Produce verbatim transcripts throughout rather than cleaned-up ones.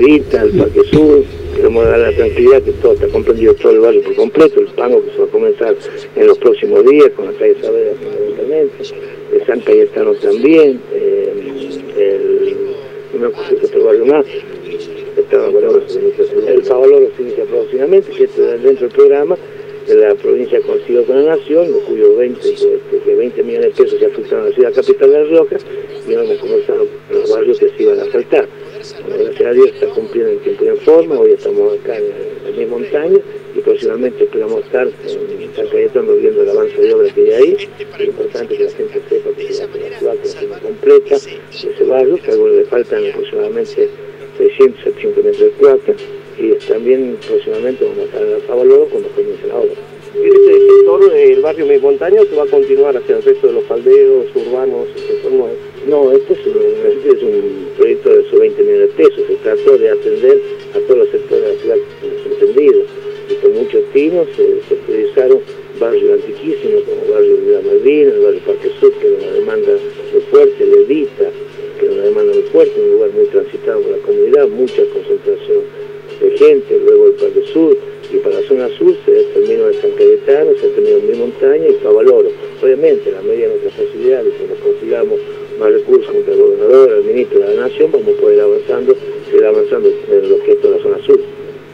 Margarita, el Parque Sur. Queremos dar la tranquilidad que todo está comprendido, todo el barrio por completo, el Pango que se va a comenzar en los próximos días, con la calle Saavedra fundamentalmente, el San Cayetano también, eh, el, no me acuerdo que otro barrio más, estaba el Favaloro se inicia próximamente, que esto es dentro del programa de la provincia Consigo con la Nación, de cuyos veinte, que veinte millones de pesos se afectaron a la ciudad capital de La Rioja, y vamos a comenzar los barrios que se iban a faltar. Bueno, gracias a Dios está cumpliendo en tiempo y en forma. Hoy estamos acá en, en mi montaña y próximamente esperamos estar en San Cayetano viendo el avance de obra que hay ahí. Es importante que la gente sepa que la ciudad es completa de ese barrio, que a algunos le faltan aproximadamente seiscientos, setecientos metros de cuarta, y también próximamente vamos a estar en el Favaloro cuando comience la obra. ¿En este sector, el barrio Mi Montaña, se va a continuar hacia el resto de los faldeos urbanos? ¿Cómo es? No, este es un, este es un proyecto de esos veinte millones de pesos. Se trató de atender a todos los sectores de la ciudad entendidos. Y con muchos tinos se, se priorizaron barrios antiquísimos como barrio de la Malvina, el barrio Parque Sur, que era una demanda muy fuerte, el Edita, que era una demanda muy fuerte, un lugar muy transitado por la comunidad, mucha concentración de gente, luego el Parque Sur, y para la zona sur se terminó en San Cayetano, se terminó en Mi Montaña y Favaloro. Obviamente, en la medida de nuestras posibilidades, cuando consigamos más recursos contra el gobernador, el ministro de la Nación, vamos a poder ir avanzando, seguir avanzando en lo que es toda la zona sur.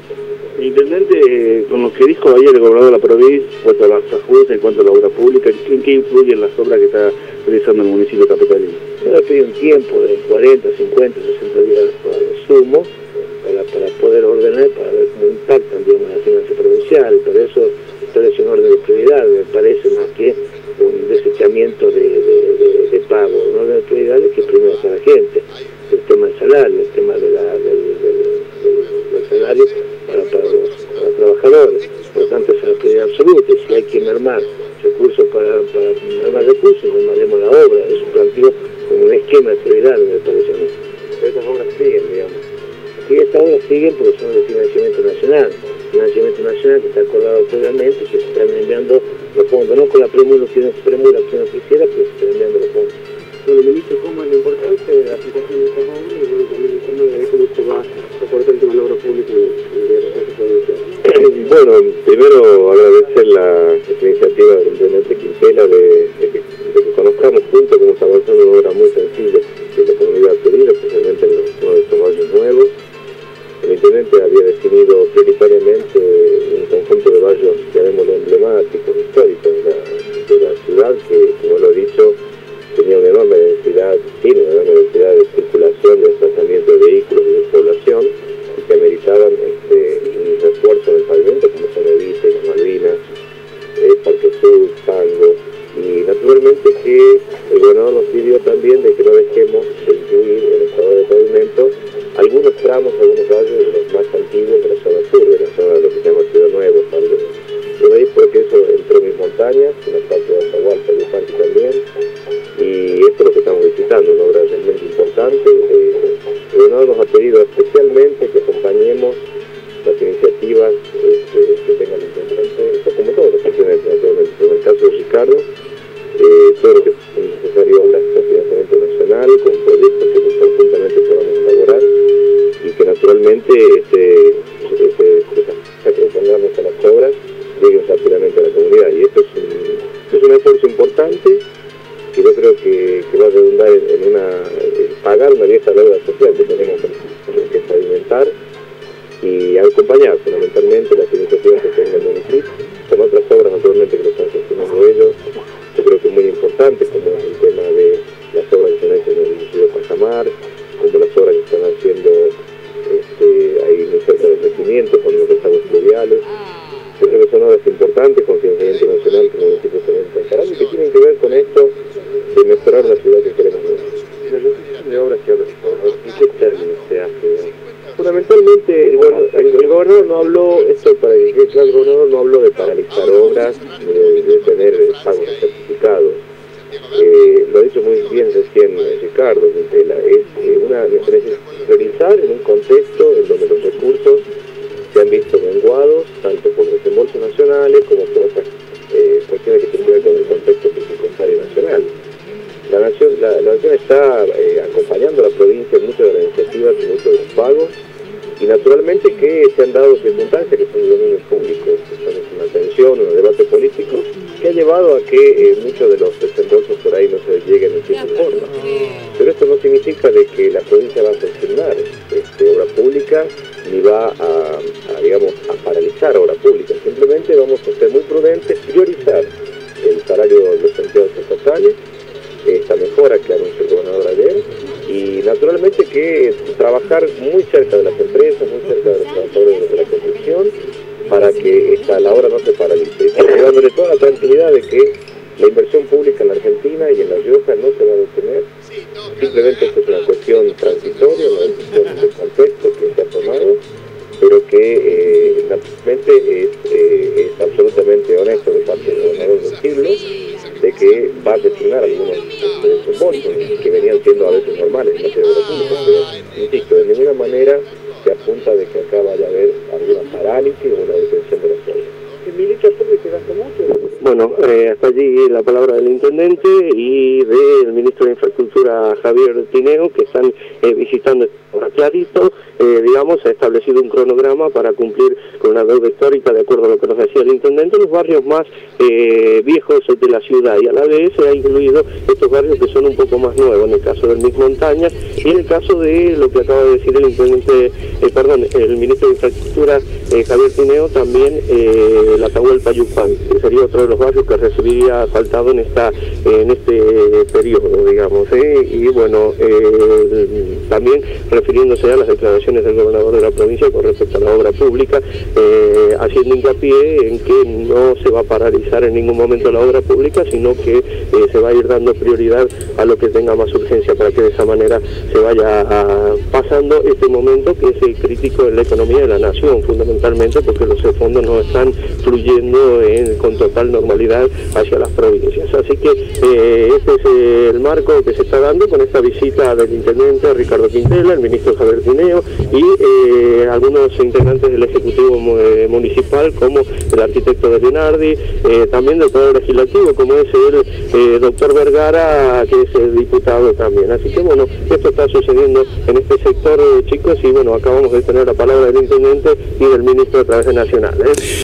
Intendente, con lo que dijo ayer el gobernador de la provincia, en cuanto a las ajudas, en cuanto a la obra pública, ¿en qué influyen las obras que está realizando el municipio capitalino? Se ha pedido un tiempo de cuarenta, cincuenta, sesenta días de sumo, para, para poder ordenar, para ver cómo impactan, digamos, la finanza provincial. Por eso establece un orden de prioridad, me parece, más que un desechamiento de, de, de, de pago. Un orden de prioridades que primero para la gente, el tema del salario, el tema de la, del, del, del, del salario para, para, los, para los trabajadores. Por lo tanto, esa es la prioridad absoluta. Si hay que mermar recursos para, para mermar recursos, mermaremos la obra. Es un planteo con un esquema de prioridades, me parece a mí. Pero estas obras siguen, digamos. Y estas obras siguen porque son de financiamiento nacional, financiamiento nacional que está acordado previamente, que se están enviando los fondos, no con la premura que uno, premura que uno quisiera, pero se están enviando los fondos. Bueno, ministro, ¿cómo es la importancia de la aplicación de estas obras? Y bueno, también cómo, cómo se va a soportar el tema de la obra pública y de recursos provinciales. Bueno, primero agradecer la, la iniciativa del intendente Quintela de, de, que, de que conozcamos juntos cómo está avanzando una obra muy sensible de la comunidad pedida, especialmente en los, uno de estos barrios nuevos. El intendente había definido prioritariamente un conjunto de barrios, llamémoslo emblemáticos, históricos de la, de la ciudad, que, como lo he dicho, tenía una enorme densidad, tiene una enorme densidad de circulación, de desplazamiento de vehículos y de población, y que ameritaban este, un refuerzo del pavimento, como son Evita, las Malvinas, eh, Parque Sur, Tango, y naturalmente que el gobernador nos pidió también de que no dejemos de incluir en el estado de pavimento algunos tramos, algunos barrios de los más antiguos de la zona sur, de la zona de lo que se llama Ciudad Nueva, tal vez. Por ahí fue que eso entró en mis montañas, en la parte de Atahualpa y Upanqui también, y esto es lo que estamos visitando, una obra realmente importante. Eh, el gobernador nos ha pedido especialmente que acompañemos las iniciativas este, que tenga el intendente, como todos los intendentes, naturalmente. En el caso de Ricardo, eh, todo lo que es necesario obras de financiamiento nacional, con proyectos que conjuntamente podamos elaborar, y que naturalmente este, este, esta que pongamos a las obras lleguen rápidamente a la comunidad. Y esto es un, es un esfuerzo importante que yo creo que, que va a redundar en, en una en pagar una vieja deuda social que tenemos que pavimentar y acompañar fundamentalmente las iniciativas que tenga el municipio, con otras obras naturalmente que lo están gestionando ellos. Yo creo que es muy importante, como el tema de las obras que se han hecho en el municipio de Pajamar, como las obras que están haciendo este, ahí muy cerca del regimiento con los rezagos fluviales. Yo creo que son obras importantes con financiamiento nacional que el municipio se está encarando y que tienen que ver con esto de mejorar la ciudad que queremos ver. De obras que hablan, ¿en qué términos se hace? Fundamentalmente, el, el, el gobernador no habló, esto para que quede claro, el gobernador no habló de paralizar obras, de, de tener pagos certificados. Eh, lo ha dicho muy bien recién Ricardo, es eh, una priorizar en un contexto en donde los recursos se han visto menguados, tanto por desembolsos nacionales como por otras eh, cuestiones que tienen que ver con el contexto presupuestario nacional. La nación, la, la nación está eh, acompañando a la provincia en muchas de las iniciativas y muchos de los pagos, Y naturalmente que se han dado circunstancias que son de dominio público, que son una tensión, un debate político, que ha llevado a que eh, muchos de los desembolsos por ahí no se lleguen en tiempo y forma. Pero esto no significa de que la provincia va a gestionar este, obra pública, ni va a, a, digamos, a paralizar obra pública. Simplemente vamos a ser muy prudentes, priorizar el salario de los empleados estatales, esta mejora que anunció el gobernador ayer, y naturalmente que trabajar muy cerca de las empresas, muy cerca de los trabajadores de la construcción, para que esta, la obra no se paralice, dándole toda la tranquilidad de que la inversión pública en la Argentina y en La Rioja no se va a detener. Simplemente esto es una cuestión transitoria, una decisión de contexto que se ha tomado, pero que eh, naturalmente es, eh, es absolutamente honesto de parte del gobernador decirlo, de que va a designar algunos desembolsos que venían siendo a veces normales en materia de obra pública, pero insisto, de ninguna manera se apunta de que acá vaya a haber alguna parálisis o una detención de las obras. ¿El ministro se gasta mucho? Bueno, eh, hasta allí la palabra del intendente y del ministro de Infraestructura, Javier Tineo, que están eh, visitando ahora clarito, eh, digamos, ha establecido un cronograma para cumplir con una deuda histórica, de acuerdo a lo que nos decía el intendente, los barrios más eh, viejos de la ciudad, y a la vez se ha incluido estos barrios que son un poco más nuevos, en el caso del Mix Montañas, y en el caso de lo que acaba de decir el intendente, eh, perdón, el ministro de Infraestructura, eh, Javier Tineo, también eh, la Atahualpa Yupan, que sería otro de los barrios que recibiría asfaltado en esta en este periodo, digamos, ¿eh? Y bueno, eh, también refiriéndose a las declaraciones del gobernador de la provincia con respecto a la obra pública, eh, haciendo hincapié en que no se va a paralizar en ningún momento la obra pública, sino que eh, se va a ir dando prioridad a lo que tenga más urgencia, para que de esa manera se vaya a, pasando este momento que es el crítico en la economía de la nación, fundamentalmente porque los fondos no están fluyendo en, con total normalidad hacia las provincias. Así que eh, este es eh, el marco que se está dando con esta visita del intendente Ricardo Quintela, el ministro Javier Tineo y eh, algunos integrantes del Ejecutivo eh, Municipal, como el arquitecto de Leonardi, eh, también del Poder Legislativo, como es el eh, doctor Vergara, que es el diputado también. Así que bueno, esto está sucediendo en este sector, eh, chicos, y bueno, acabamos de tener la palabra del intendente y del ministro a través de Nacional, ¿eh?